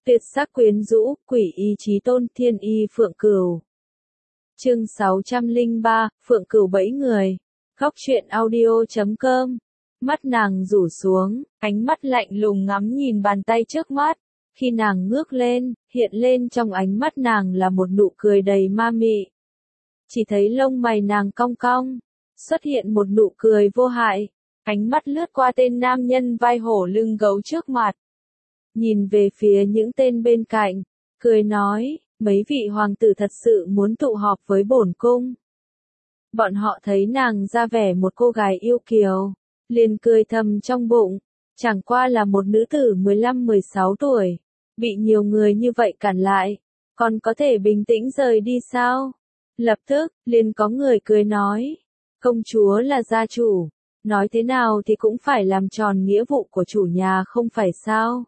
Tuyệt sắc quyến rũ, quỷ y chí tôn, thiên y phượng cửu. Chương 603, Phượng cửu bẫy người. Góc truyện audio.com. Mắt nàng rủ xuống, ánh mắt lạnh lùng ngắm nhìn bàn tay trước mắt. Khi nàng ngước lên, hiện lên trong ánh mắt nàng là một nụ cười đầy ma mị. Chỉ thấy lông mày nàng cong cong, xuất hiện một nụ cười vô hại. Ánh mắt lướt qua tên nam nhân vai hổ lưng gấu trước mặt. Nhìn về phía những tên bên cạnh, cười nói, mấy vị hoàng tử thật sự muốn tụ họp với bổn cung. Bọn họ thấy nàng ra vẻ một cô gái yêu kiều, liền cười thầm trong bụng, chẳng qua là một nữ tử 15-16 tuổi, bị nhiều người như vậy cản lại, còn có thể bình tĩnh rời đi sao? Lập tức, liền có người cười nói, công chúa là gia chủ, nói thế nào thì cũng phải làm tròn nghĩa vụ của chủ nhà không phải sao?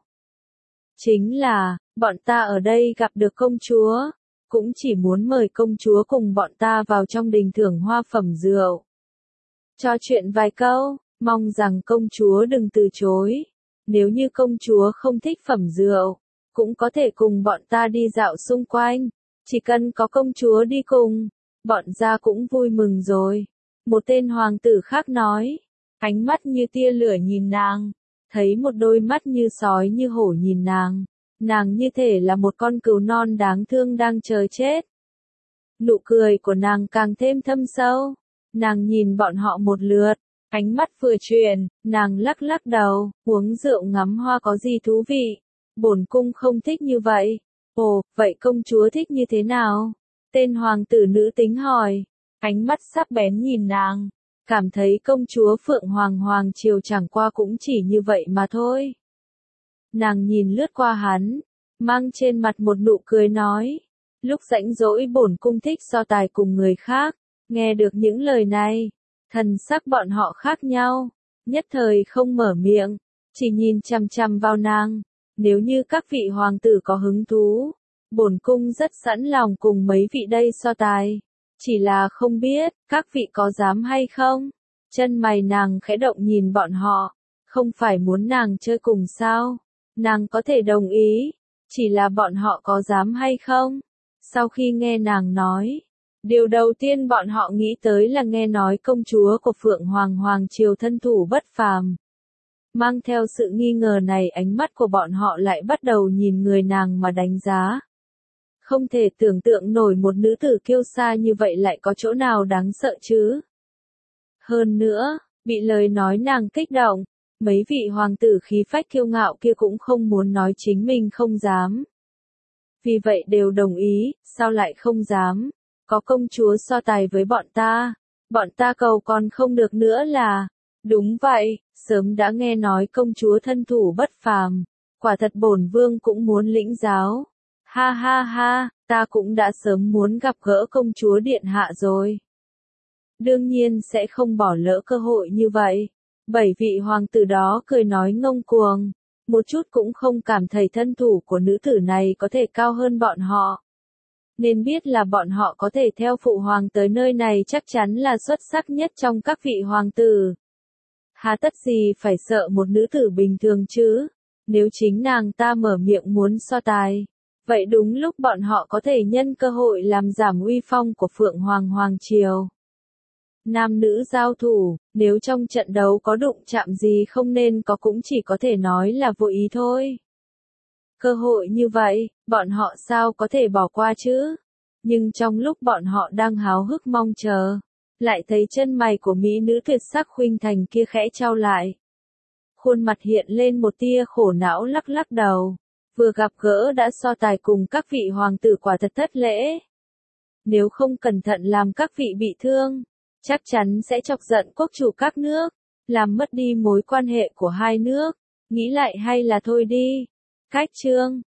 Chính là, bọn ta ở đây gặp được công chúa, cũng chỉ muốn mời công chúa cùng bọn ta vào trong đình thưởng hoa phẩm rượu. Trò chuyện vài câu, mong rằng công chúa đừng từ chối. Nếu như công chúa không thích phẩm rượu, cũng có thể cùng bọn ta đi dạo xung quanh. Chỉ cần có công chúa đi cùng, bọn gia cũng vui mừng rồi. Một tên hoàng tử khác nói, ánh mắt như tia lửa nhìn nàng. Thấy một đôi mắt như sói như hổ nhìn nàng như thể là một con cừu non đáng thương đang chờ chết. Nụ cười của nàng càng thêm thâm sâu, nàng nhìn bọn họ một lượt, ánh mắt vừa chuyển, nàng lắc lắc đầu, uống rượu ngắm hoa có gì thú vị, bổn cung không thích như vậy. Ồ, vậy công chúa thích như thế nào? Tên hoàng tử nữ tính hỏi, ánh mắt sắc bén nhìn nàng. Cảm thấy công chúa Phượng Hoàng triều chẳng qua cũng chỉ như vậy mà thôi. Nàng nhìn lướt qua hắn, mang trên mặt một nụ cười nói, lúc rảnh rỗi bổn cung thích so tài cùng người khác. Nghe được những lời này, thần sắc bọn họ khác nhau, nhất thời không mở miệng, chỉ nhìn chằm chằm vào nàng. Nếu như các vị hoàng tử có hứng thú, bổn cung rất sẵn lòng cùng mấy vị đây so tài. Chỉ là không biết, các vị có dám hay không? Chân mày nàng khẽ động nhìn bọn họ, không phải muốn nàng chơi cùng sao? Nàng có thể đồng ý, chỉ là bọn họ có dám hay không? Sau khi nghe nàng nói, điều đầu tiên bọn họ nghĩ tới là nghe nói công chúa của Phượng Hoàng triều thân thủ bất phàm. Mang theo sự nghi ngờ này, ánh mắt của bọn họ lại bắt đầu nhìn người nàng mà đánh giá. Không thể tưởng tượng nổi một nữ tử kiêu sa như vậy lại có chỗ nào đáng sợ chứ. Hơn nữa, bị lời nói nàng kích động, mấy vị hoàng tử khí phách kiêu ngạo kia cũng không muốn nói chính mình không dám. Vì vậy đều đồng ý, sao lại không dám, có công chúa so tài với bọn ta cầu còn không được nữa là. Đúng vậy, sớm đã nghe nói công chúa thân thủ bất phàm, quả thật bổn vương cũng muốn lĩnh giáo. Ha ha ha, ta cũng đã sớm muốn gặp gỡ công chúa điện hạ rồi. Đương nhiên sẽ không bỏ lỡ cơ hội như vậy. 7 vị hoàng tử đó cười nói ngông cuồng, một chút cũng không cảm thấy thân thủ của nữ tử này có thể cao hơn bọn họ. Nên biết là bọn họ có thể theo phụ hoàng tới nơi này chắc chắn là xuất sắc nhất trong các vị hoàng tử. Hà tất gì phải sợ một nữ tử bình thường chứ? Nếu chính nàng ta mở miệng muốn so tài, vậy đúng lúc bọn họ có thể nhân cơ hội làm giảm uy phong của Phượng Hoàng triều. Nam nữ giao thủ, nếu trong trận đấu có đụng chạm gì không nên có cũng chỉ có thể nói là vô ý thôi. Cơ hội như vậy, bọn họ sao có thể bỏ qua chứ? Nhưng trong lúc bọn họ đang háo hức mong chờ, lại thấy chân mày của mỹ nữ tuyệt sắc khuynh thành kia khẽ chau lại. Khuôn mặt hiện lên một tia khổ não lắc lắc đầu. Vừa gặp gỡ đã so tài cùng các vị hoàng tử quả thật thất lễ. Nếu không cẩn thận làm các vị bị thương, chắc chắn sẽ chọc giận quốc chủ các nước, làm mất đi mối quan hệ của hai nước. Nghĩ lại hay là thôi đi. Cách chương